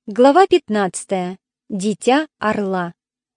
Глава 15. Дитя орла.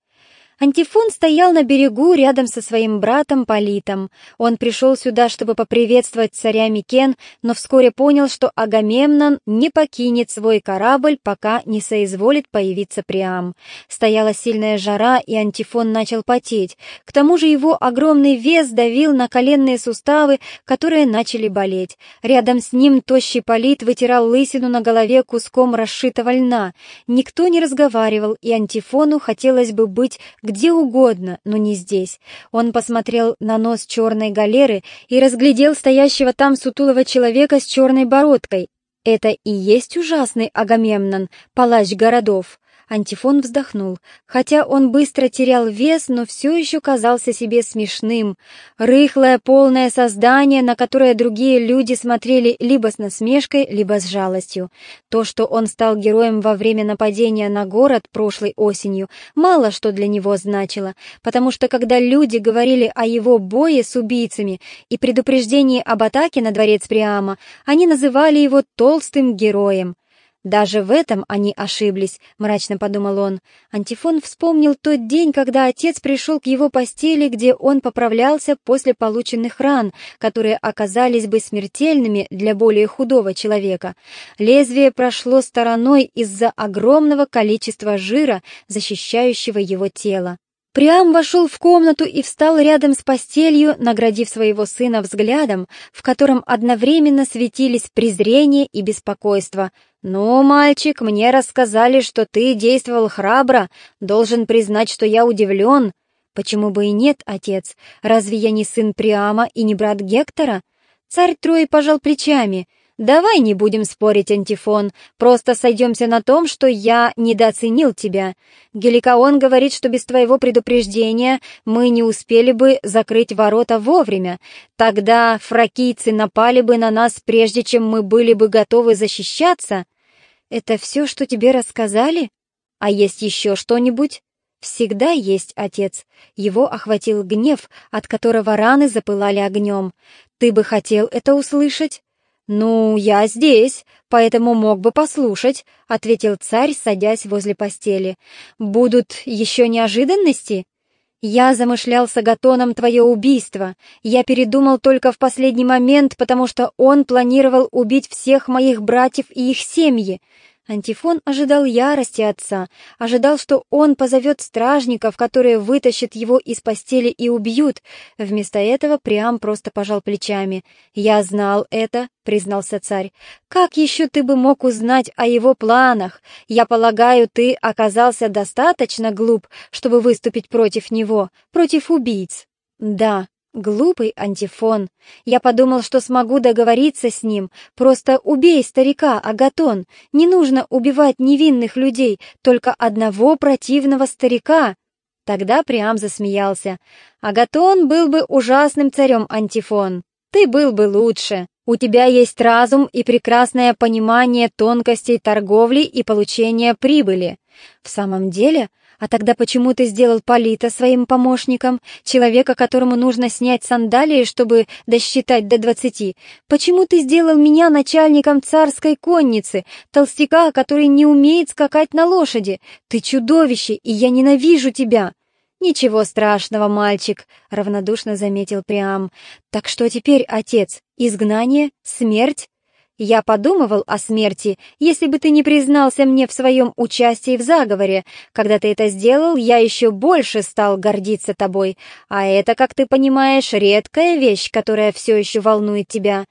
Антифон стоял на берегу рядом со своим братом Политом. Он пришел сюда, чтобы поприветствовать царя Микен, но вскоре понял, что Агамемнон не покинет свой корабль, пока не соизволит появиться Приам. Стояла сильная жара, и Антифон начал потеть. К тому же его огромный вес давил на коленные суставы, которые начали болеть. Рядом с ним тощий Полит вытирал лысину на голове куском расшитого льна. Никто не разговаривал, и Антифону хотелось бы быть где угодно, но не здесь. Он посмотрел на нос черной галеры и разглядел стоящего там сутулого человека с черной бородкой. Это и есть ужасный Агамемнон, палач городов. Антифон вздохнул. Хотя он быстро терял вес, но все еще казался себе смешным. Рыхлое, полное создание, на которое другие люди смотрели либо с насмешкой, либо с жалостью. То, что он стал героем во время нападения на город прошлой осенью, мало что для него значило, потому что когда люди говорили о его бое с убийцами и предупреждении об атаке на дворец Приама, они называли его толстым героем. «Даже в этом они ошиблись», — мрачно подумал он. Антифон вспомнил тот день, когда отец пришел к его постели, где он поправлялся после полученных ран, которые оказались бы смертельными для более худого человека. Лезвие прошло стороной из-за огромного количества жира, защищающего его тело. Приам вошел в комнату и встал рядом с постелью, наградив своего сына взглядом, в котором одновременно светились презрение и беспокойство. «Ну, мальчик, мне рассказали, что ты действовал храбро. Должен признать, что я удивлен». «Почему бы и нет, отец? Разве я не сын Приама и не брат Гектора?» Царь Трои пожал плечами. «Давай не будем спорить, Антифон, просто сойдемся на том, что я недооценил тебя. Геликаон говорит, что без твоего предупреждения мы не успели бы закрыть ворота вовремя. Тогда фракийцы напали бы на нас, прежде чем мы были бы готовы защищаться». «Это все, что тебе рассказали? А есть еще что-нибудь?» «Всегда есть, отец». Его охватил гнев, от которого раны запылали огнем. «Ты бы хотел это услышать?» «Ну, я здесь, поэтому мог бы послушать», — ответил царь, садясь возле постели. «Будут еще неожиданности?» «Я замышлял с Агатоном твое убийство. Я передумал только в последний момент, потому что он планировал убить всех моих братьев и их семьи». Антифон ожидал ярости отца, ожидал, что он позовет стражников, которые вытащат его из постели и убьют. Вместо этого Приам просто пожал плечами. «Я знал это», — признался царь. «Как еще ты бы мог узнать о его планах? Я полагаю, ты оказался достаточно глуп, чтобы выступить против него, против убийц». «Да». Глупый Антифон. Я подумал, что смогу договориться с ним. Просто убей старика, Агатон. Не нужно убивать невинных людей, только одного противного старика. Тогда Приам засмеялся. Агатон был бы ужасным царем, Антифон. Ты был бы лучше. У тебя есть разум и прекрасное понимание тонкостей торговли и получения прибыли. В самом деле... А тогда почему ты сделал Полита своим помощником, человека, которому нужно снять сандалии, чтобы досчитать до 20? Почему ты сделал меня начальником царской конницы, толстяка, который не умеет скакать на лошади? Ты чудовище, и я ненавижу тебя!» «Ничего страшного, мальчик», — равнодушно заметил Приам. «Так что теперь, отец? Изгнание? Смерть?» «Я подумывал о смерти, если бы ты не признался мне в своем участии в заговоре. Когда ты это сделал, я еще больше стал гордиться тобой. А это, как ты понимаешь, редкая вещь, которая все еще волнует тебя.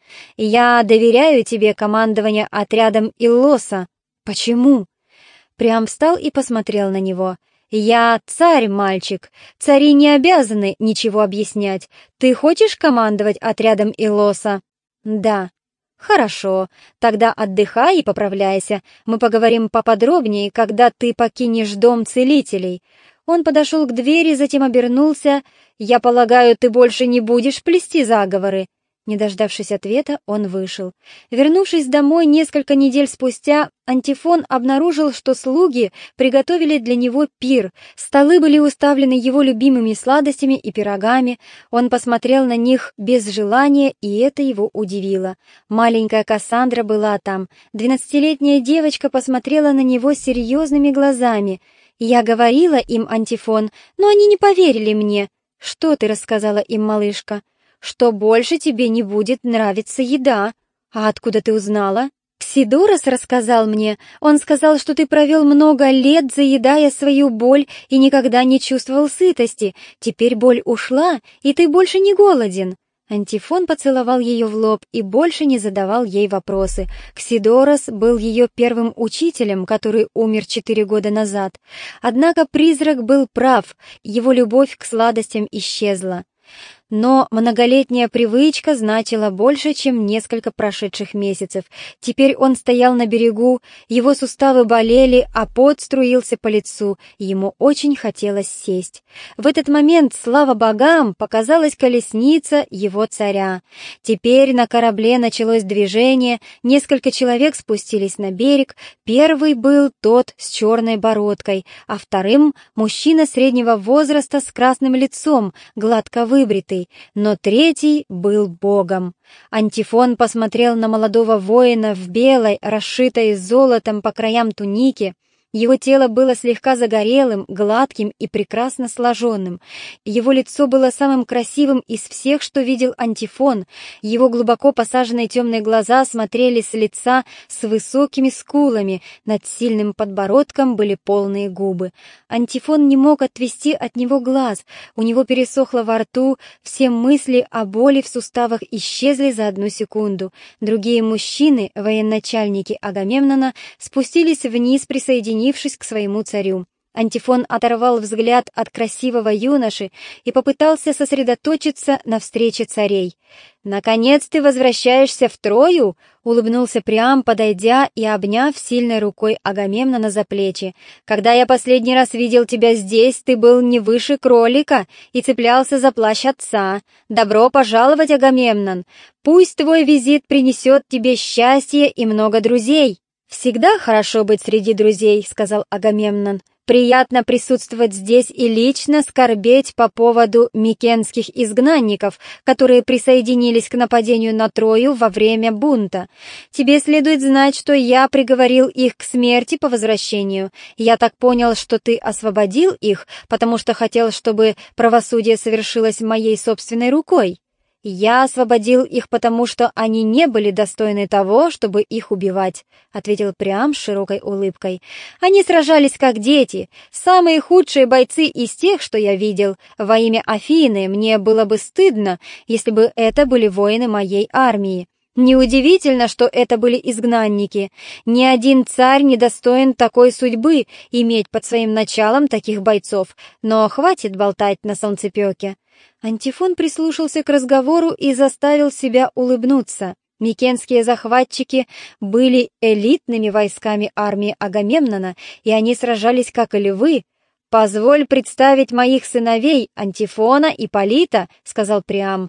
Я доверяю тебе командование отрядом Иллоса». «Почему?» Прям встал и посмотрел на него. «Я царь, мальчик. Цари не обязаны ничего объяснять. Ты хочешь командовать отрядом Иллоса?» «Да». «Хорошо, тогда отдыхай и поправляйся. Мы поговорим поподробнее, когда ты покинешь дом целителей». Он подошел к двери, затем обернулся. «Я полагаю, ты больше не будешь плести заговоры?» Не дождавшись ответа, он вышел. Вернувшись домой несколько недель спустя, Антифон обнаружил, что слуги приготовили для него пир. Столы были уставлены его любимыми сладостями и пирогами. Он посмотрел на них без желания, и это его удивило. Маленькая Кассандра была там. 12-летняя девочка посмотрела на него серьезными глазами. «Я говорила им, Антифон, но они не поверили мне». «Что ты рассказала им, малышка?» «Что больше тебе не будет нравиться еда». «А откуда ты узнала?» «Ксидорос рассказал мне. Он сказал, что ты провел много лет, заедая свою боль, и никогда не чувствовал сытости. Теперь боль ушла, и ты больше не голоден». Антифон поцеловал ее в лоб и больше не задавал ей вопросы. Ксидорос был ее первым учителем, который умер 4 года назад. Однако призрак был прав, его любовь к сладостям исчезла. Но многолетняя привычка значила больше, чем несколько прошедших месяцев. Теперь он стоял на берегу, его суставы болели, а пот струился по лицу, и ему очень хотелось сесть. В этот момент, слава богам, показалась колесница его царя. Теперь на корабле началось движение, несколько человек спустились на берег. Первый был тот с черной бородкой, а вторым — мужчина среднего возраста с красным лицом, гладко выбритый. Но третий был богом. Антифон посмотрел на молодого воина в белой, расшитой золотом по краям туники. Его тело было слегка загорелым, гладким и прекрасно сложенным. Его лицо было самым красивым из всех, что видел Антифон. Его глубоко посаженные темные глаза смотрели с лица с высокими скулами, над сильным подбородком были полные губы. Антифон не мог отвести от него глаз, у него пересохло во рту, все мысли о боли в суставах исчезли за одну секунду. Другие мужчины, военачальники Агамемнона, спустились вниз, присоединившись к своему царю. Антифон оторвал взгляд от красивого юноши и попытался сосредоточиться на встрече царей. «Наконец ты возвращаешься в Трою?» — улыбнулся Приам, подойдя и обняв сильной рукой Агамемнона за плечи. «Когда я последний раз видел тебя здесь, ты был не выше кролика и цеплялся за плащ отца. Добро пожаловать, Агамемнон! Пусть твой визит принесет тебе счастье и много друзей». «Всегда хорошо быть среди друзей», — сказал Агамемнон. «Приятно присутствовать здесь и лично скорбеть по поводу микенских изгнанников, которые присоединились к нападению на Трою во время бунта. Тебе следует знать, что я приговорил их к смерти по возвращению. Я так понял, что ты освободил их, потому что хотел, чтобы правосудие совершилось моей собственной рукой». «Я освободил их, потому что они не были достойны того, чтобы их убивать», — ответил Приам с широкой улыбкой. «Они сражались как дети, самые худшие бойцы из тех, что я видел. Во имя Афины мне было бы стыдно, если бы это были воины моей армии. Неудивительно, что это были изгнанники. Ни один царь не достоин такой судьбы иметь под своим началом таких бойцов, но хватит болтать на солнцепёке». Антифон прислушался к разговору и заставил себя улыбнуться. Микенские захватчики были элитными войсками армии Агамемнона, и они сражались как львы. «Позволь представить моих сыновей Антифона и Полита», — сказал Приам.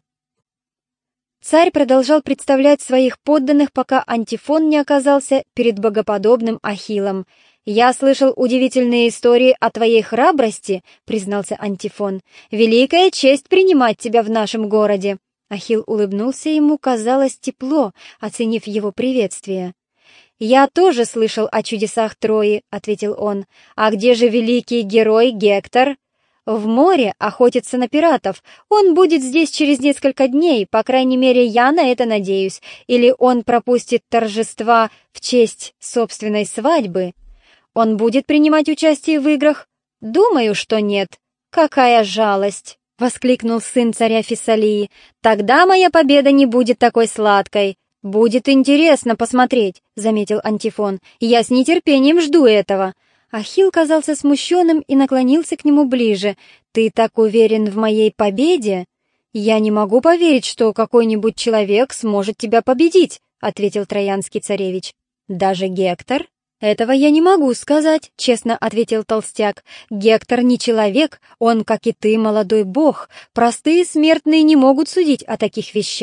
Царь продолжал представлять своих подданных, пока Антифон не оказался перед богоподобным Ахиллом. «Я слышал удивительные истории о твоей храбрости», — признался Антифон. «Великая честь принимать тебя в нашем городе». Ахилл улыбнулся ему, казалось, тепло, оценив его приветствие. «Я тоже слышал о чудесах Трои», — ответил он. «А где же великий герой Гектор?» «В море охотится на пиратов. Он будет здесь через несколько дней, по крайней мере, я на это надеюсь. Или он пропустит торжества в честь собственной свадьбы. Он будет принимать участие в играх? Думаю, что нет. Какая жалость!» — воскликнул сын царя Фессалии. «Тогда моя победа не будет такой сладкой». «Будет интересно посмотреть», — заметил Антифон. «Я с нетерпением жду этого». Ахилл казался смущенным и наклонился к нему ближе. «Ты так уверен в моей победе?» «Я не могу поверить, что какой-нибудь человек сможет тебя победить», — ответил троянский царевич. «Даже Гектор?» «Этого я не могу сказать», — честно ответил толстяк. «Гектор не человек, он, как и ты, молодой бог. Простые смертные не могут судить о таких вещах».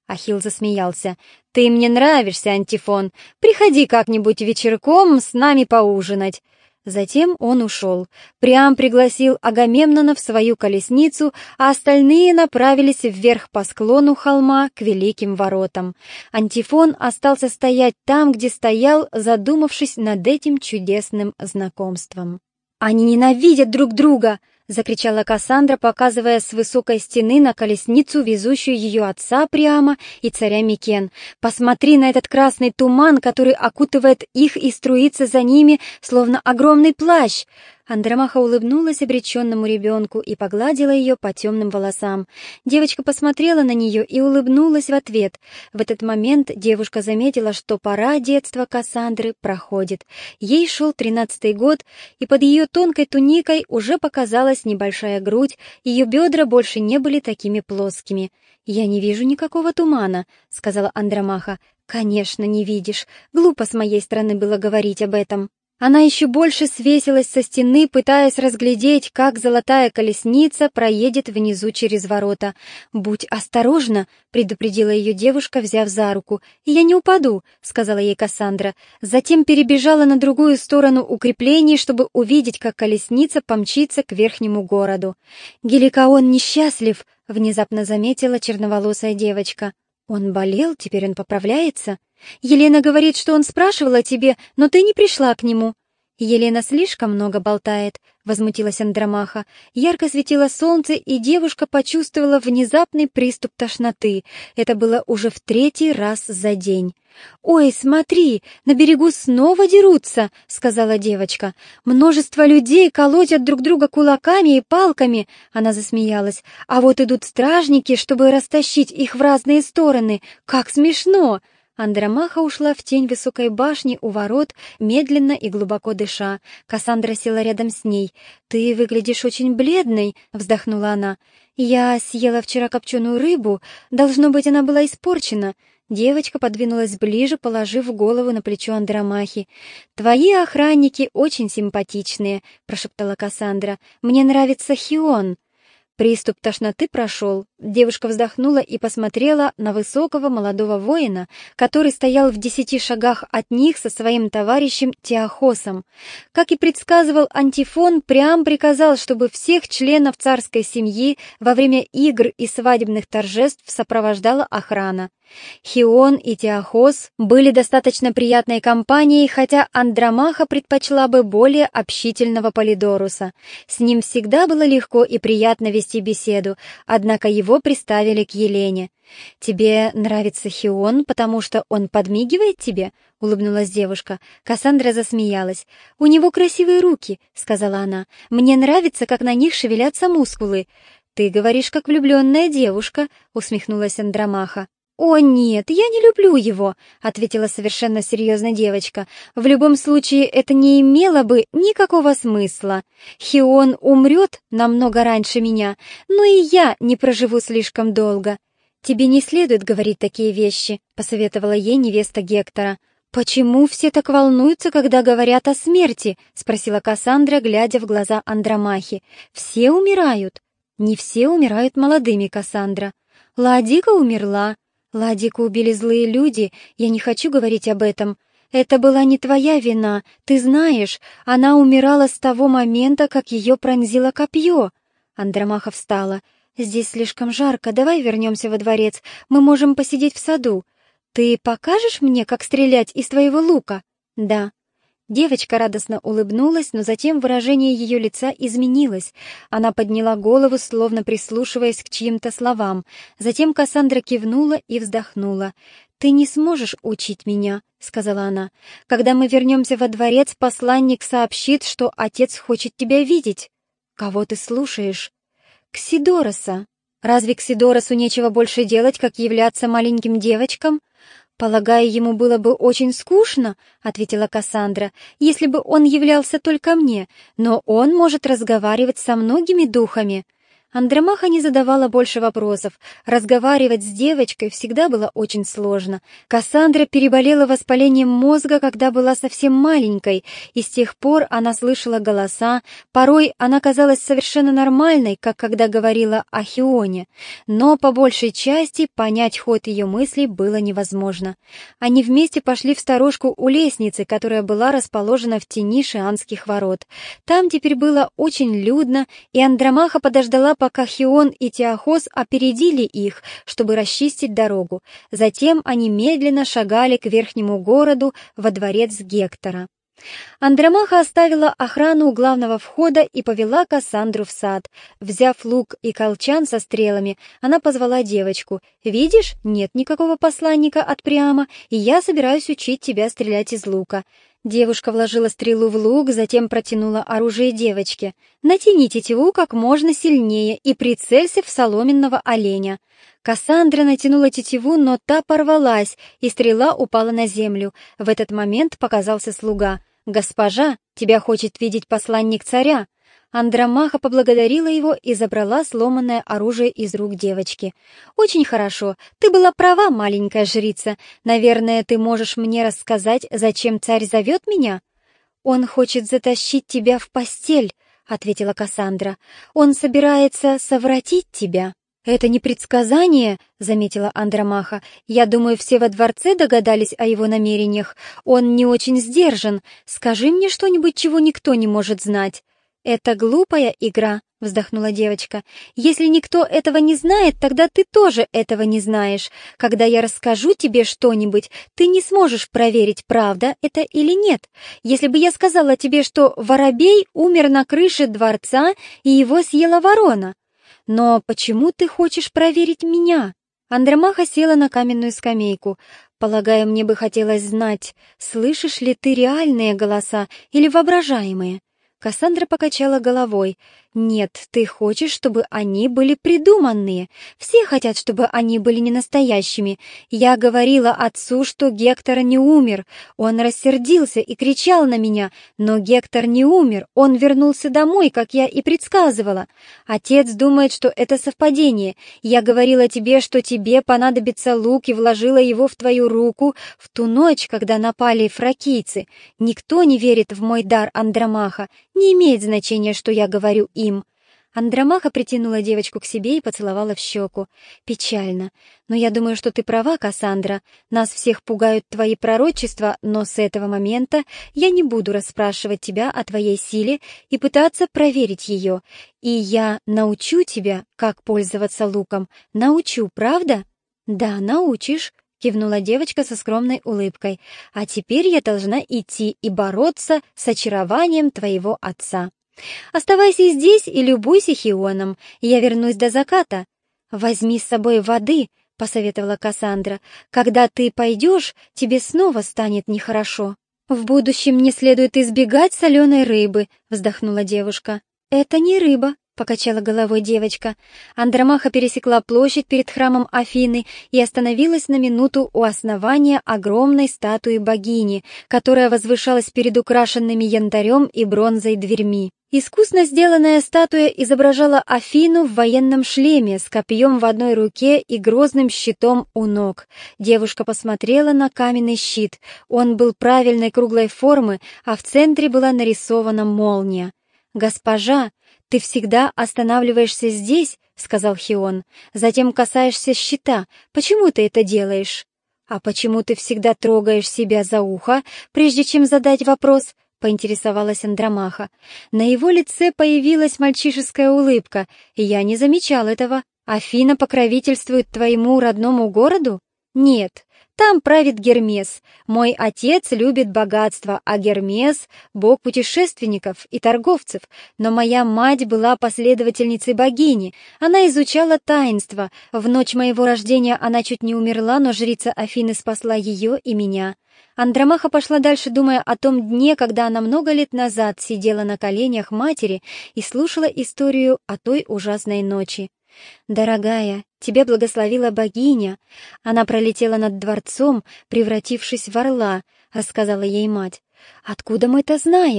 Ахилл засмеялся. «Ты мне нравишься, Антифон. Приходи как-нибудь вечерком с нами поужинать». Затем он ушел. Приам пригласил Агамемнона в свою колесницу, а остальные направились вверх по склону холма к великим воротам. Антифон остался стоять там, где стоял, задумавшись над этим чудесным знакомством. «Они ненавидят друг друга!» — закричала Кассандра, показывая с высокой стены на колесницу, везущую ее отца Приама и царя Микен. «Посмотри на этот красный туман, который окутывает их и струится за ними, словно огромный плащ!» Андромаха улыбнулась обреченному ребенку и погладила ее по темным волосам. Девочка посмотрела на нее и улыбнулась в ответ. В этот момент девушка заметила, что пора детства Кассандры проходит. Ей шел 13-й год, и под ее тонкой туникой уже показалась небольшая грудь, ее бедра больше не были такими плоскими. «Я не вижу никакого тумана», — сказала Андромаха. «Конечно, не видишь. Глупо с моей стороны было говорить об этом». Она еще больше свесилась со стены, пытаясь разглядеть, как золотая колесница проедет внизу через ворота. «Будь осторожна», — предупредила ее девушка, взяв за руку. «Я не упаду», — сказала ей Кассандра. Затем перебежала на другую сторону укреплений, чтобы увидеть, как колесница помчится к верхнему городу. «Геликаон несчастлив», — внезапно заметила черноволосая девочка. «Он болел, теперь он поправляется?» «Елена говорит, что он спрашивал о тебе, но ты не пришла к нему». «Елена слишком много болтает», — возмутилась Андромаха. Ярко светило солнце, и девушка почувствовала внезапный приступ тошноты. Это было уже в 3-й раз за день. «Ой, смотри, на берегу снова дерутся», — сказала девочка. «Множество людей колотят друг друга кулаками и палками», — она засмеялась. «А вот идут стражники, чтобы растащить их в разные стороны. Как смешно!» Андромаха ушла в тень высокой башни у ворот, медленно и глубоко дыша. Кассандра села рядом с ней. «Ты выглядишь очень бледной», — вздохнула она. «Я съела вчера копченую рыбу. Должно быть, она была испорчена». Девочка подвинулась ближе, положив голову на плечо Андромахи. «Твои охранники очень симпатичные», — прошептала Кассандра. «Мне нравится Хион». Приступ тошноты прошел. Девушка вздохнула и посмотрела на высокого молодого воина, который стоял в 10 шагах от них со своим товарищем Теохосом. Как и предсказывал Антифон, Приам приказал, чтобы всех членов царской семьи во время игр и свадебных торжеств сопровождала охрана. Хион и Теохос были достаточно приятной компанией, хотя Андромаха предпочла бы более общительного Полидоруса. С ним всегда было легко и приятно вести беседу, однако его приставили к Елене. «Тебе нравится Хион, потому что он подмигивает тебе?» — улыбнулась девушка. Кассандра засмеялась. «У него красивые руки», — сказала она. «Мне нравится, как на них шевелятся мускулы». «Ты говоришь, как влюбленная девушка», — усмехнулась Андромаха. «О, нет, я не люблю его», — ответила совершенно серьезно девочка. «В любом случае, это не имело бы никакого смысла. Хион умрет намного раньше меня, но и я не проживу слишком долго». «Тебе не следует говорить такие вещи», — посоветовала ей невеста Гектора. «Почему все так волнуются, когда говорят о смерти?» — спросила Кассандра, глядя в глаза Андромахи. «Все умирают». «Не все умирают молодыми, Кассандра. Ладика умерла. Ладику убили злые люди, я не хочу говорить об этом. Это была не твоя вина, ты знаешь, она умирала с того момента, как ее пронзило копье». Андромаха встала. «Здесь слишком жарко, давай вернемся во дворец, мы можем посидеть в саду. Ты покажешь мне, как стрелять из твоего лука?» «Да». Девочка радостно улыбнулась, но затем выражение ее лица изменилось. Она подняла голову, словно прислушиваясь к чьим-то словам. Затем Кассандра кивнула и вздохнула. «Ты не сможешь учить меня», — сказала она. «Когда мы вернемся во дворец, посланник сообщит, что отец хочет тебя видеть». «Кого ты слушаешь?» «Ксидороса». «Разве Ксидоросу нечего больше делать, как являться маленьким девочкам?» «Полагаю, ему было бы очень скучно», — ответила Кассандра, «если бы он являлся только мне, но он может разговаривать со многими духами». Андромаха не задавала больше вопросов. Разговаривать с девочкой всегда было очень сложно. Кассандра переболела воспалением мозга, когда была совсем маленькой, и с тех пор она слышала голоса. Порой она казалась совершенно нормальной, как когда говорила о Хионе, но по большей части понять ход ее мыслей было невозможно. Они вместе пошли в сторожку у лестницы, которая была расположена в тени Шианских ворот. Там теперь было очень людно, и Андромаха подождала, пока Хион и Теохос опередили их, чтобы расчистить дорогу. Затем они медленно шагали к верхнему городу, во дворец Гектора. Андромаха оставила охрану у главного входа и повела Кассандру в сад. Взяв лук и колчан со стрелами, она позвала девочку. «Видишь, нет никакого посланника от Приама, и я собираюсь учить тебя стрелять из лука». Девушка вложила стрелу в лук, затем протянула оружие девочке. «Натяни тетиву как можно сильнее и прицелься в соломенного оленя». Кассандра натянула тетиву, но та порвалась, и стрела упала на землю. В этот момент показался слуга. «Госпожа, тебя хочет видеть посланник царя». Андромаха поблагодарила его и забрала сломанное оружие из рук девочки. «Очень хорошо. Ты была права, маленькая жрица. Наверное, ты можешь мне рассказать, зачем царь зовет меня?» «Он хочет затащить тебя в постель», — ответила Кассандра. «Он собирается совратить тебя». «Это не предсказание», — заметила Андромаха. «Я думаю, все во дворце догадались о его намерениях. Он не очень сдержан. Скажи мне что-нибудь, чего никто не может знать». «Это глупая игра», — вздохнула девочка. «Если никто этого не знает, тогда ты тоже этого не знаешь. Когда я расскажу тебе что-нибудь, ты не сможешь проверить, правда это или нет. Если бы я сказала тебе, что воробей умер на крыше дворца и его съела ворона. Но почему ты хочешь проверить меня?» Андромаха села на каменную скамейку. «Полагаю, мне бы хотелось знать, слышишь ли ты реальные голоса или воображаемые?» Кассандра покачала головой. «Нет, ты хочешь, чтобы они были придуманные. Все хотят, чтобы они были не настоящими. Я говорила отцу, что Гектор не умер. Он рассердился и кричал на меня, но Гектор не умер. Он вернулся домой, как я и предсказывала. Отец думает, что это совпадение. Я говорила тебе, что тебе понадобится лук, и вложила его в твою руку в ту ночь, когда напали фракийцы. Никто не верит в мой дар, Андромаха. Не имеет значения, что я говорю им». Андромаха притянула девочку к себе и поцеловала в щеку. «Печально. Но я думаю, что ты права, Кассандра. Нас всех пугают твои пророчества, но с этого момента я не буду расспрашивать тебя о твоей силе и пытаться проверить ее. И я научу тебя, как пользоваться луком. Научу, правда?» «Да, научишь», — кивнула девочка со скромной улыбкой. «А теперь я должна идти и бороться с очарованием твоего отца. Оставайся здесь и любуйся Хионом. Я вернусь до заката». «Возьми с собой воды», — посоветовала Кассандра. «Когда ты пойдешь, тебе снова станет нехорошо». «В будущем не следует избегать соленой рыбы», — вздохнула девушка. «Это не рыба», — покачала головой девочка. Андромаха пересекла площадь перед храмом Афины и остановилась на минуту у основания огромной статуи богини, которая возвышалась перед украшенными янтарем и бронзой дверьми. Искусно сделанная статуя изображала Афину в военном шлеме с копьем в одной руке и грозным щитом у ног. Девушка посмотрела на каменный щит. Он был правильной круглой формы, а в центре была нарисована молния. «Госпожа, ты всегда останавливаешься здесь», — сказал Хион. «Затем касаешься щита. Почему ты это делаешь?» «А почему ты всегда трогаешь себя за ухо, прежде чем задать вопрос?» — поинтересовалась Андромаха. На его лице появилась мальчишеская улыбка. «Я не замечал этого. Афина покровительствует твоему родному городу?» «Нет. Там правит Гермес. Мой отец любит богатство, а Гермес — бог путешественников и торговцев. Но моя мать была последовательницей богини. Она изучала таинство. В ночь моего рождения она чуть не умерла, но жрица Афины спасла ее и меня». Андромаха пошла дальше, думая о том дне, когда она много лет назад сидела на коленях матери и слушала историю о той ужасной ночи. «Дорогая, тебя благословила богиня. Она пролетела над дворцом, превратившись в орла», — рассказала ей мать. «Откуда мы это знаем?»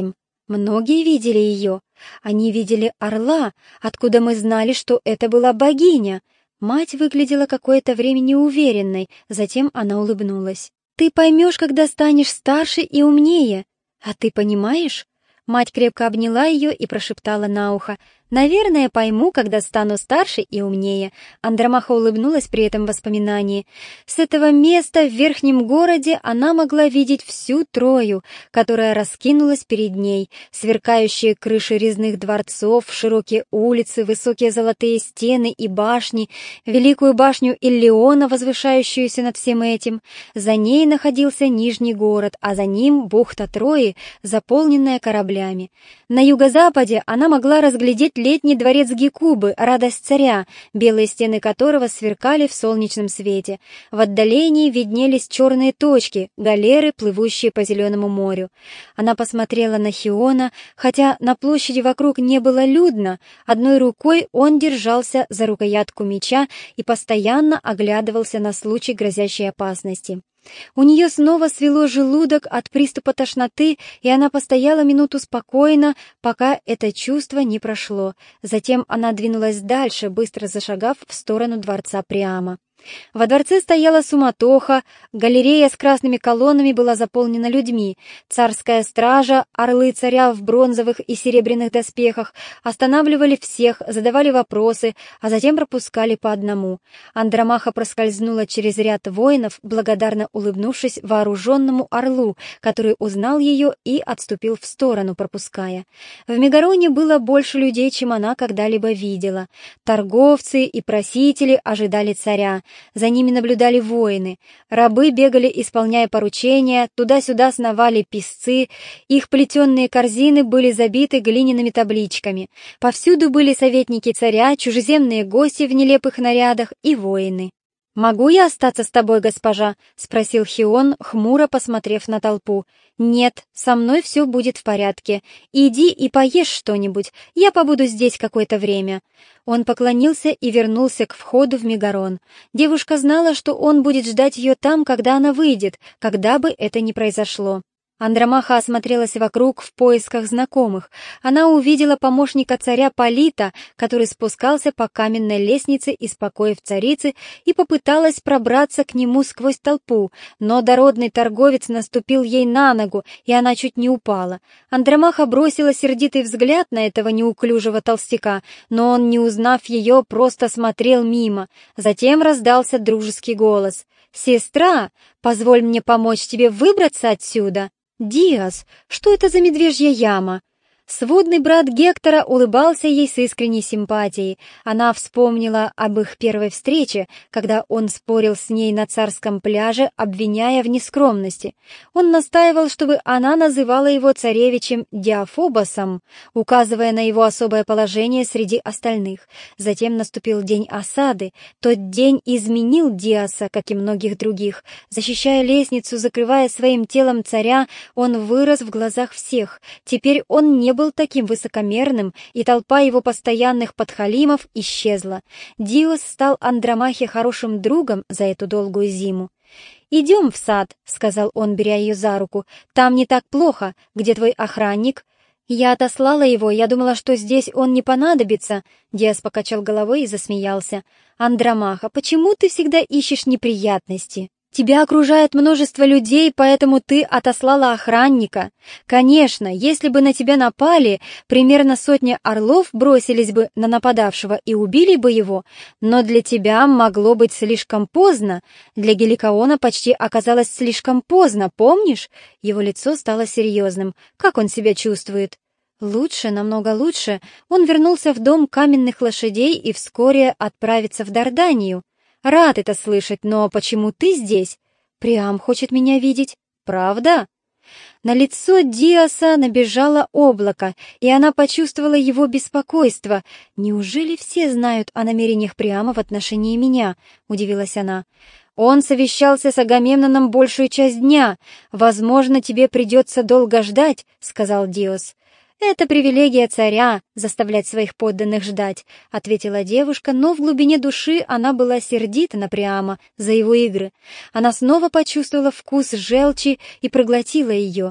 Многие видели ее. Они видели орла, откуда мы знали, что это была богиня. Мать выглядела какое-то время неуверенной, затем она улыбнулась. «Ты поймешь, когда станешь старше и умнее. А ты понимаешь?» Мать крепко обняла ее и прошептала на ухо: «Наверное, пойму, когда стану старше и умнее». Андромаха улыбнулась при этом воспоминании. С этого места в верхнем городе она могла видеть всю Трою, которая раскинулась перед ней. Сверкающие крыши резных дворцов, широкие улицы, высокие золотые стены и башни, великую башню Иллиона, возвышающуюся над всем этим. За ней находился Нижний город, а за ним бухта Трои, заполненная кораблями. На юго-западе она могла разглядеть летний дворец Гекубы, радость царя, белые стены которого сверкали в солнечном свете. В отдалении виднелись черные точки, галеры, плывущие по зеленому морю. Она посмотрела на Хиона, хотя на площади вокруг не было людно, одной рукой он держался за рукоятку меча и постоянно оглядывался на случай грозящей опасности. У нее снова свело желудок от приступа тошноты, и она постояла минуту спокойно, пока это чувство не прошло. Затем она двинулась дальше, быстро зашагав в сторону дворца Приама. Во дворце стояла суматоха, галерея с красными колоннами была заполнена людьми. Царская стража, орлы царя в бронзовых и серебряных доспехах останавливали всех, задавали вопросы, а затем пропускали по одному. Андромаха проскользнула через ряд воинов, благодарно улыбнувшись вооруженному орлу, который узнал ее и отступил в сторону, пропуская. В Мегароне было больше людей, чем она когда-либо видела. Торговцы и просители ожидали царя. За ними наблюдали воины. Рабы бегали, исполняя поручения, туда-сюда сновали писцы, их плетеные корзины были забиты глиняными табличками. Повсюду были советники царя, чужеземные гости в нелепых нарядах и воины. «Могу я остаться с тобой, госпожа?» — спросил Хион, хмуро посмотрев на толпу. «Нет, со мной все будет в порядке. Иди и поешь что-нибудь, я побуду здесь какое-то время». Он поклонился и вернулся к входу в Мегарон. Девушка знала, что он будет ждать ее там, когда она выйдет, когда бы это ни произошло. Андромаха осмотрелась вокруг в поисках знакомых. Она увидела помощника царя Полита, который спускался по каменной лестнице из покоев царицы, и попыталась пробраться к нему сквозь толпу, но дородный торговец наступил ей на ногу, и она чуть не упала. Андромаха бросила сердитый взгляд на этого неуклюжего толстяка, но он, не узнав ее, просто смотрел мимо. Затем раздался дружеский голос: «Сестра, позволь мне помочь тебе выбраться отсюда». «Диас, что это за медвежья яма?» Сводный брат Гектора улыбался ей с искренней симпатией. Она вспомнила об их первой встрече, когда он спорил с ней на царском пляже, обвиняя в нескромности. Он настаивал, чтобы она называла его царевичем Диафобосом, указывая на его особое положение среди остальных. Затем наступил день осады. Тот день изменил Диаса, как и многих других. Защищая лестницу, закрывая своим телом царя, он вырос в глазах всех. Теперь он не был таким высокомерным, и толпа его постоянных подхалимов исчезла. Диос стал Андромахе хорошим другом за эту долгую зиму. «Идем в сад», — сказал он, беря ее за руку. «Там не так плохо. Где твой охранник?» «Я отослала его, я думала, что здесь он не понадобится». Диас покачал головой и засмеялся. «Андромаха, почему ты всегда ищешь неприятности? Тебя окружает множество людей, поэтому ты отослала охранника. Конечно, если бы на тебя напали, примерно 100 орлов бросились бы на нападавшего и убили бы его, но для тебя могло быть слишком поздно. Для Геликоона почти оказалось слишком поздно, помнишь?» Его лицо стало серьезным. «Как он себя чувствует?» «Лучше, намного лучше. Он вернулся в дом каменных лошадей и вскоре отправится в Дарданию». «Рад это слышать, но почему ты здесь? Приам хочет меня видеть. Правда?» На лицо Диаса набежало облако, и она почувствовала его беспокойство. «Неужели все знают о намерениях Приама в отношении меня?» — удивилась она. «Он совещался с Агамемноном большую часть дня. Возможно, тебе придется долго ждать», — сказал Диос. «Это привилегия царя — заставлять своих подданных ждать», — ответила девушка, но в глубине души она была сердита на Приама за его игры. Она снова почувствовала вкус желчи и проглотила ее.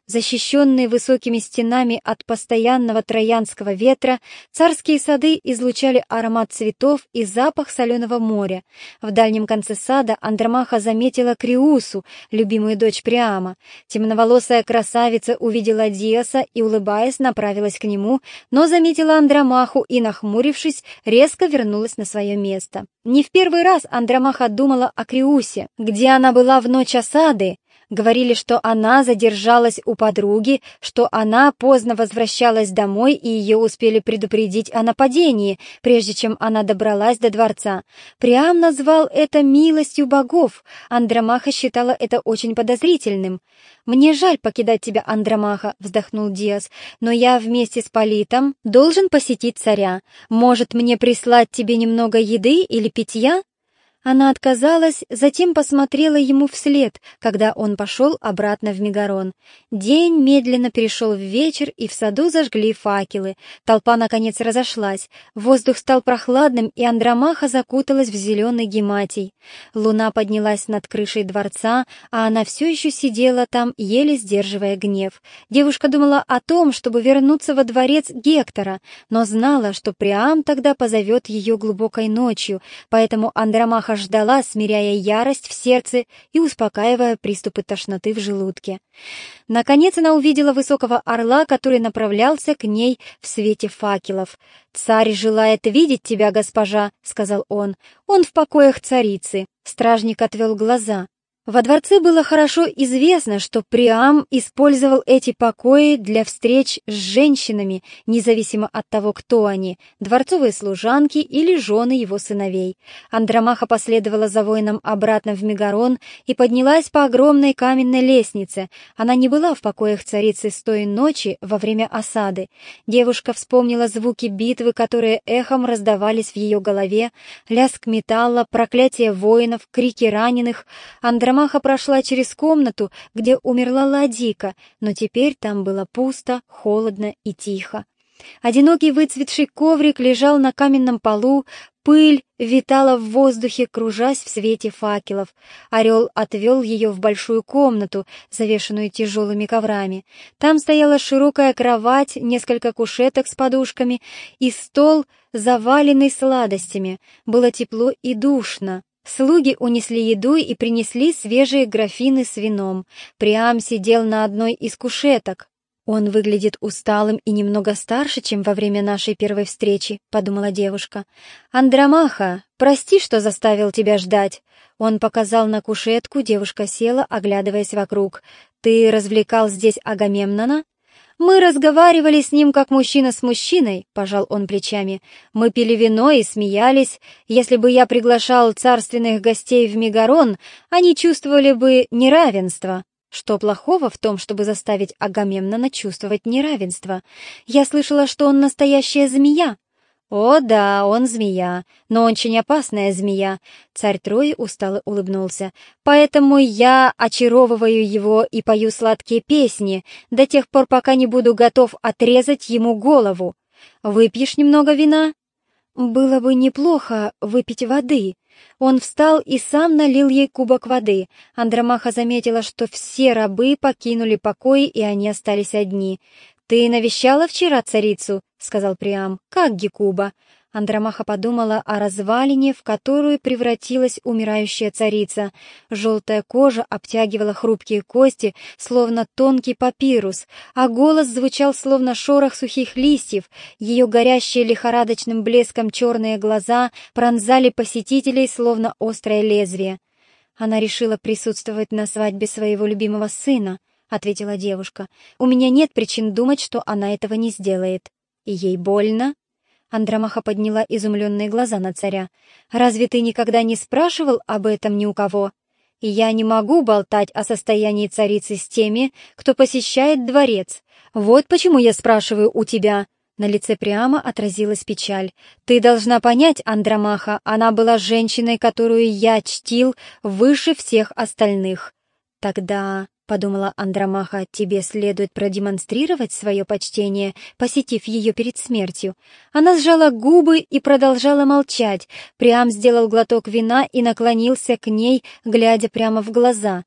Защищенные высокими стенами от постоянного троянского ветра, царские сады излучали аромат цветов и запах соленого моря. В дальнем конце сада Андромаха заметила Криусу, любимую дочь Приама. Темноволосая красавица увидела Диаса и, улыбаясь, направилась к нему, но заметила Андромаху и, нахмурившись, резко вернулась на свое место. Не в первый раз Андромаха думала о Криусе, где она была в ночь осады. Говорили, что она задержалась у подруги, что она поздно возвращалась домой и ее успели предупредить о нападении, прежде чем она добралась до дворца. Приам назвал это милостью богов. Андромаха считала это очень подозрительным. «Мне жаль покидать тебя, Андромаха», — вздохнул Диас, «но я вместе с Политом должен посетить царя. Может, мне прислать тебе немного еды или питья?» Она отказалась, затем посмотрела ему вслед, когда он пошел обратно в Мегарон. День медленно перешел в вечер, и в саду зажгли факелы. Толпа, наконец, разошлась. Воздух стал прохладным, и Андромаха закуталась в зеленый гематий. Луна поднялась над крышей дворца, а она все еще сидела там, еле сдерживая гнев. Девушка думала о том, чтобы вернуться во дворец Гектора, но знала, что Приам тогда позовет ее глубокой ночью, поэтому Андромаха ждала, смиряя ярость в сердце и успокаивая приступы тошноты в желудке. Наконец она увидела высокого орла, который направлялся к ней в свете факелов. «Царь желает видеть тебя, госпожа», — сказал он. «Он в покоях царицы». Стражник отвел глаза. Во дворце было хорошо известно, что Приам использовал эти покои для встреч с женщинами, независимо от того, кто они, дворцовые служанки или жены его сыновей. Андромаха последовала за воином обратно в Мегарон и поднялась по огромной каменной лестнице. Она не была в покоях царицы с той ночи во время осады. Девушка вспомнила звуки битвы, которые эхом раздавались в ее голове, лязг металла, проклятие воинов, крики раненых. Андромаха прошла через комнату, где умерла Ладика, но теперь там было пусто, холодно и тихо. Одинокий выцветший коврик лежал на каменном полу, пыль витала в воздухе, кружась в свете факелов. Орел отвел ее в большую комнату, завешенную тяжелыми коврами. Там стояла широкая кровать, несколько кушеток с подушками и стол, заваленный сладостями. Было тепло и душно. Слуги унесли еду и принесли свежие графины с вином. Приам сидел на одной из кушеток. «Он выглядит усталым и немного старше, чем во время нашей первой встречи», — подумала девушка. «Андромаха, прости, что заставил тебя ждать». Он показал на кушетку, девушка села, оглядываясь вокруг. «Ты развлекал здесь Агамемнона?» «Мы разговаривали с ним, как мужчина с мужчиной», — пожал он плечами. «Мы пили вино и смеялись. Если бы я приглашал царственных гостей в Мегарон, они чувствовали бы неравенство». Что плохого в том, чтобы заставить Агамемнона чувствовать неравенство? Я слышала, что он настоящая змея. «О да, он змея, но очень опасная змея», — царь Трои устало улыбнулся. «Поэтому я очаровываю его и пою сладкие песни до тех пор, пока не буду готов отрезать ему голову. Выпьешь немного вина?» «Было бы неплохо выпить воды». Он встал и сам налил ей кубок воды. Андромаха заметила, что все рабы покинули покои, и они остались одни. «Ты навещала вчера царицу?» — сказал Приам. «Как Гекуба?» Андромаха подумала о развалине, в которую превратилась умирающая царица. Желтая кожа обтягивала хрупкие кости, словно тонкий папирус, а голос звучал, словно шорох сухих листьев. Ее горящие лихорадочным блеском черные глаза пронзали посетителей, словно острое лезвие. Она решила присутствовать на свадьбе своего любимого сына, — ответила девушка. «У меня нет причин думать, что она этого не сделает». «И ей больно?» Андромаха подняла изумленные глаза на царя. «Разве ты никогда не спрашивал об этом ни у кого? И я не могу болтать о состоянии царицы с теми, кто посещает дворец. Вот почему я спрашиваю у тебя». На лице Приама отразилась печаль. «Ты должна понять, Андромаха, она была женщиной, которую я чтил выше всех остальных». «Тогда...» — подумала Андромаха, — «тебе следует продемонстрировать свое почтение, посетив ее перед смертью». Она сжала губы и продолжала молчать. Приам сделал глоток вина и наклонился к ней, глядя прямо в глаза.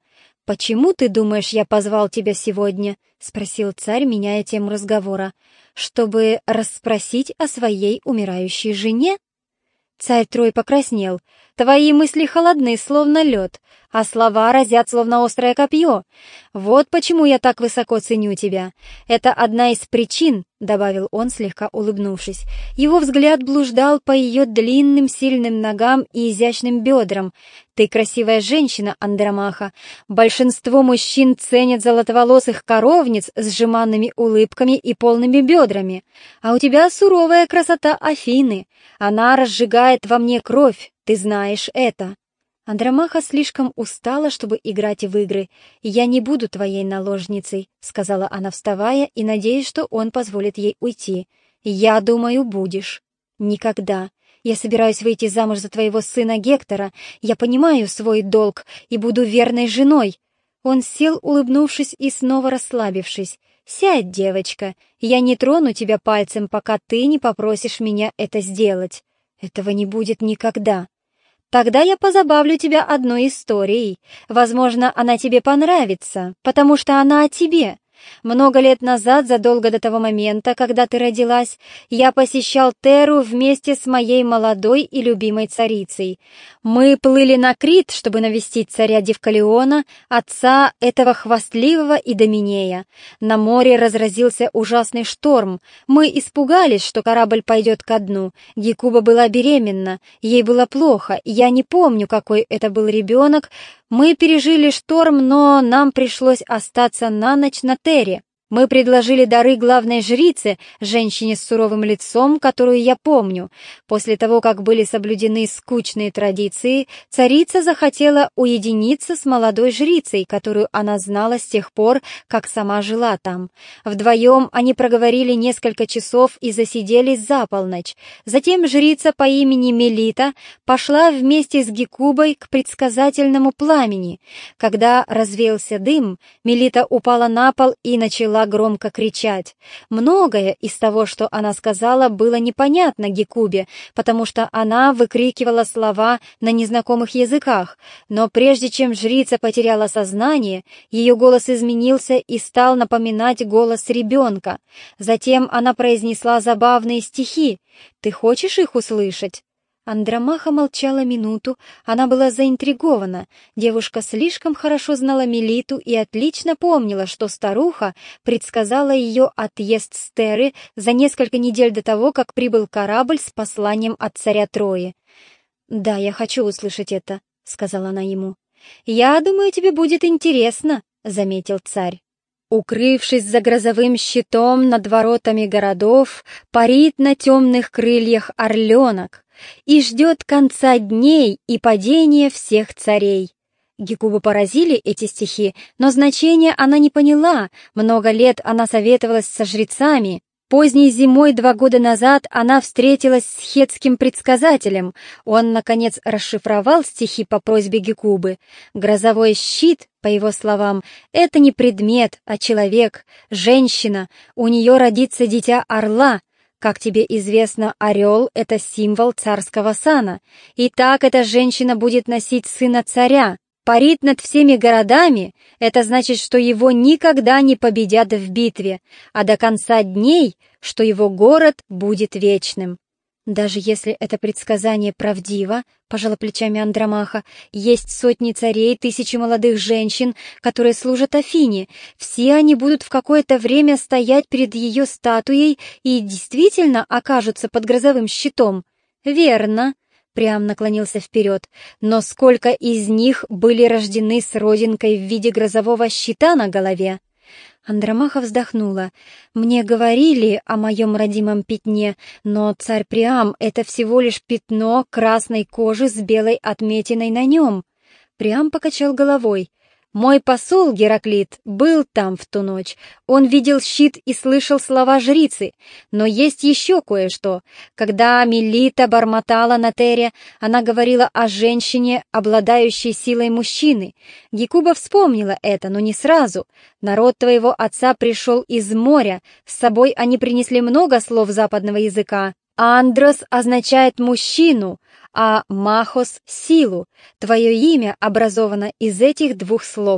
«Почему ты думаешь, я позвал тебя сегодня?» — спросил царь, меняя тему разговора. «Чтобы расспросить о своей умирающей жене?» Царь Трой покраснел. «Твои мысли холодны, словно лед, а слова разят, словно острое копье. Вот почему я так высоко ценю тебя. Это одна из причин», — добавил он, слегка улыбнувшись. Его взгляд блуждал по ее длинным, сильным ногам и изящным бедрам. «Ты красивая женщина, Андромаха. Большинство мужчин ценят золотоволосых коровниц с жеманными улыбками и полными бедрами. А у тебя суровая красота Афины. Она разжигает во мне кровь, ты знаешь это». «Андромаха слишком устала, чтобы играть в игры. Я не буду твоей наложницей», — сказала она, вставая, и надеясь, что он позволит ей уйти. «Я думаю, будешь». «Никогда. Я собираюсь выйти замуж за твоего сына Гектора. Я понимаю свой долг и буду верной женой». Он сел, улыбнувшись и снова расслабившись. «Сядь, девочка. Я не трону тебя пальцем, пока ты не попросишь меня это сделать. Этого не будет никогда». «Тогда я позабавлю тебя одной историей. Возможно, она тебе понравится, потому что она о тебе. Много лет назад, задолго до того момента, когда ты родилась, я посещал Терру вместе с моей молодой и любимой царицей. Мы плыли на Крит, чтобы навестить царя Девкалиона, отца этого хвастливого Идоменея. На море разразился ужасный шторм. Мы испугались, что корабль пойдет ко дну. Гекуба была беременна, ей было плохо. Я не помню, какой это был ребенок. Мы пережили шторм, но нам пришлось остаться на ночь на Терре. Мы предложили дары главной жрице, женщине с суровым лицом, которую я помню. После того, как были соблюдены скучные традиции, царица захотела уединиться с молодой жрицей, которую она знала с тех пор, как сама жила там. Вдвоем они проговорили несколько часов и засиделись за полночь. Затем жрица по имени Мелита пошла вместе с Гекубой к предсказательному пламени. Когда развеялся дым, Мелита упала на пол и начала громко кричать. Многое из того, что она сказала, было непонятно Гекубе, потому что она выкрикивала слова на незнакомых языках, но прежде чем жрица потеряла сознание, ее голос изменился и стал напоминать голос ребенка. Затем она произнесла забавные стихи. «Ты хочешь их услышать?» Андромаха молчала минуту, она была заинтригована. Девушка слишком хорошо знала Мелиту и отлично помнила, что старуха предсказала ее отъезд с Терры за несколько недель до того, как прибыл корабль с посланием от царя Трои. «Да, я хочу услышать это», — сказала она ему. «Я думаю, тебе будет интересно», — заметил царь. Укрывшись за грозовым щитом над воротами городов, парит на темных крыльях орленок и ждет конца дней и падения всех царей. Гекубу поразили эти стихи, но значения она не поняла. Много лет она советовалась со жрецами. Поздней зимой 2 года назад она встретилась с хетским предсказателем. Он, наконец, расшифровал стихи по просьбе Гекубы. Грозовой щит, по его словам, это не предмет, а человек, женщина. У нее родится дитя орла. Как тебе известно, орел — это символ царского сана. И так эта женщина будет носить сына царя. Парит над всеми городами — это значит, что его никогда не победят в битве, а до конца дней, что его город будет вечным. Даже если это предсказание правдиво, пожала плечами Андромаха, есть сотни царей, тысячи молодых женщин, которые служат Афине. Все они будут в какое-то время стоять перед ее статуей и действительно окажутся под грозовым щитом. Верно. Приам наклонился вперед. Но сколько из них были рождены с родинкой в виде грозового щита на голове? Андромаха вздохнула. «Мне говорили о моем родимом пятне, но царь Приам — это всего лишь пятно красной кожи с белой отметиной на нем». Приам покачал головой. «Мой посол Гераклит был там в ту ночь. Он видел щит и слышал слова жрицы. Но есть еще кое-что. Когда Мелита бормотала на Терре, она говорила о женщине, обладающей силой мужчины. Гекуба вспомнила это, но не сразу. Народ твоего отца пришел из моря. С собой они принесли много слов западного языка. Андрос означает «мужчину», а Махос — «силу». Твое имя образовано из этих 2 слов.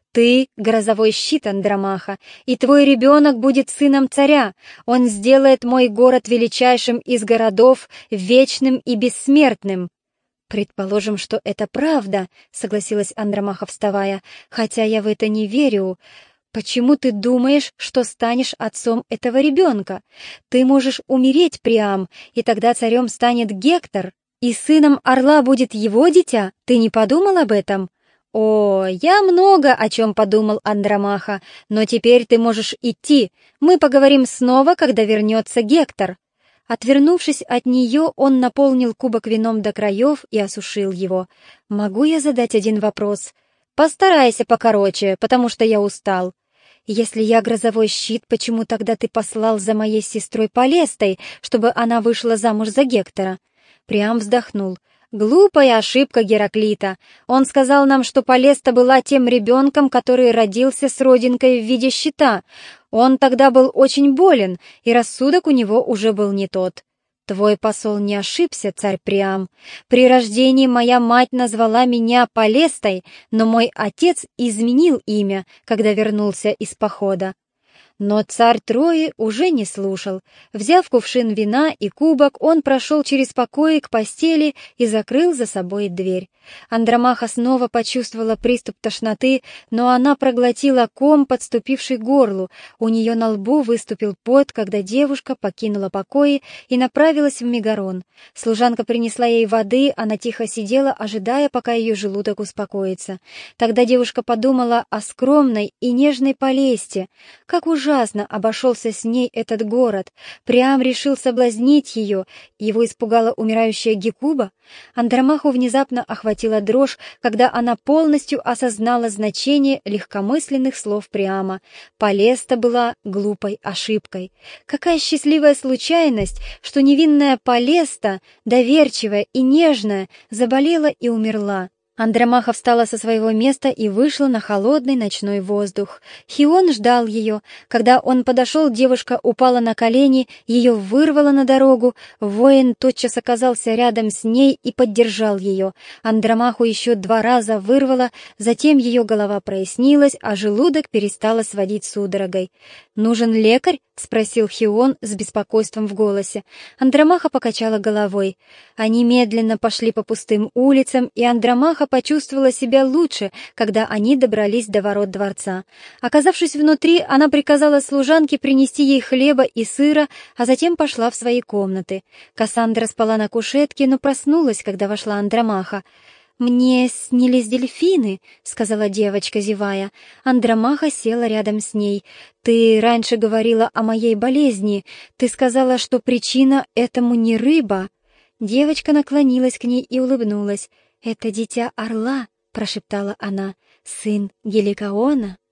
Ты — грозовой щит Андромаха, и твой ребенок будет сыном царя. Он сделает мой город величайшим из городов, вечным и бессмертным». «Предположим, что это правда», — согласилась Андромаха, вставая, «хотя я в это не верю. Почему ты думаешь, что станешь отцом этого ребенка? Ты можешь умереть, Приам, и тогда царем станет Гектор, и сыном орла будет его дитя. Ты не подумал об этом?» «О, я много о чем подумал, Андромаха, но теперь ты можешь идти. Мы поговорим снова, когда вернется Гектор». Отвернувшись от нее, он наполнил кубок вином до краев и осушил его. «Могу я задать один вопрос?» «Постарайся покороче, потому что я устал». «Если я грозовой щит, почему тогда ты послал за моей сестрой Полестой, чтобы она вышла замуж за Гектора?» Приам вздохнул. «Глупая ошибка Гераклита. Он сказал нам, что Полеста была тем ребенком, который родился с родинкой в виде щита. Он тогда был очень болен, и рассудок у него уже был не тот. Твой посол не ошибся, царь Приам. При рождении моя мать назвала меня Полестой, но мой отец изменил имя, когда вернулся из похода». Но царь Трои уже не слушал. Взяв кувшин вина и кубок, он прошел через покои к постели и закрыл за собой дверь. Андромаха снова почувствовала приступ тошноты, но она проглотила ком, подступивший к горлу. У нее на лбу выступил пот, когда девушка покинула покои и направилась в Мегарон. Служанка принесла ей воды, она тихо сидела, ожидая, пока ее желудок успокоится. Тогда девушка подумала о скромной и нежной Полесте. Как ужасно обошелся с ней этот город. Приам решил соблазнить ее. Его испугала умирающая Гекуба. Андромаху внезапно охватила дрожь, когда она полностью осознала значение легкомысленных слов Приама. Полеста была глупой ошибкой. Какая счастливая случайность, что невинная Полеста, доверчивая и нежная, заболела и умерла. Андромаха встала со своего места и вышла на холодный ночной воздух. Хион ждал ее. Когда он подошел, девушка упала на колени, ее вырвало на дорогу. Воин тотчас оказался рядом с ней и поддержал ее. Андромаху еще 2 раза вырвало, затем ее голова прояснилась, а желудок перестало сводить судорогой. «Нужен лекарь?» — спросил Хион с беспокойством в голосе. Андромаха покачала головой. Они медленно пошли по пустым улицам, и Андромаха почувствовала себя лучше, когда они добрались до ворот дворца. Оказавшись внутри, она приказала служанке принести ей хлеба и сыра, а затем пошла в свои комнаты. Кассандра спала на кушетке, но проснулась, когда вошла Андромаха. «Мне снились дельфины», — сказала девочка, зевая. Андромаха села рядом с ней. «Ты раньше говорила о моей болезни. Ты сказала, что причина этому не рыба». Девочка наклонилась к ней и улыбнулась. «Это дитя орла», — прошептала она, — «сын Геликаона».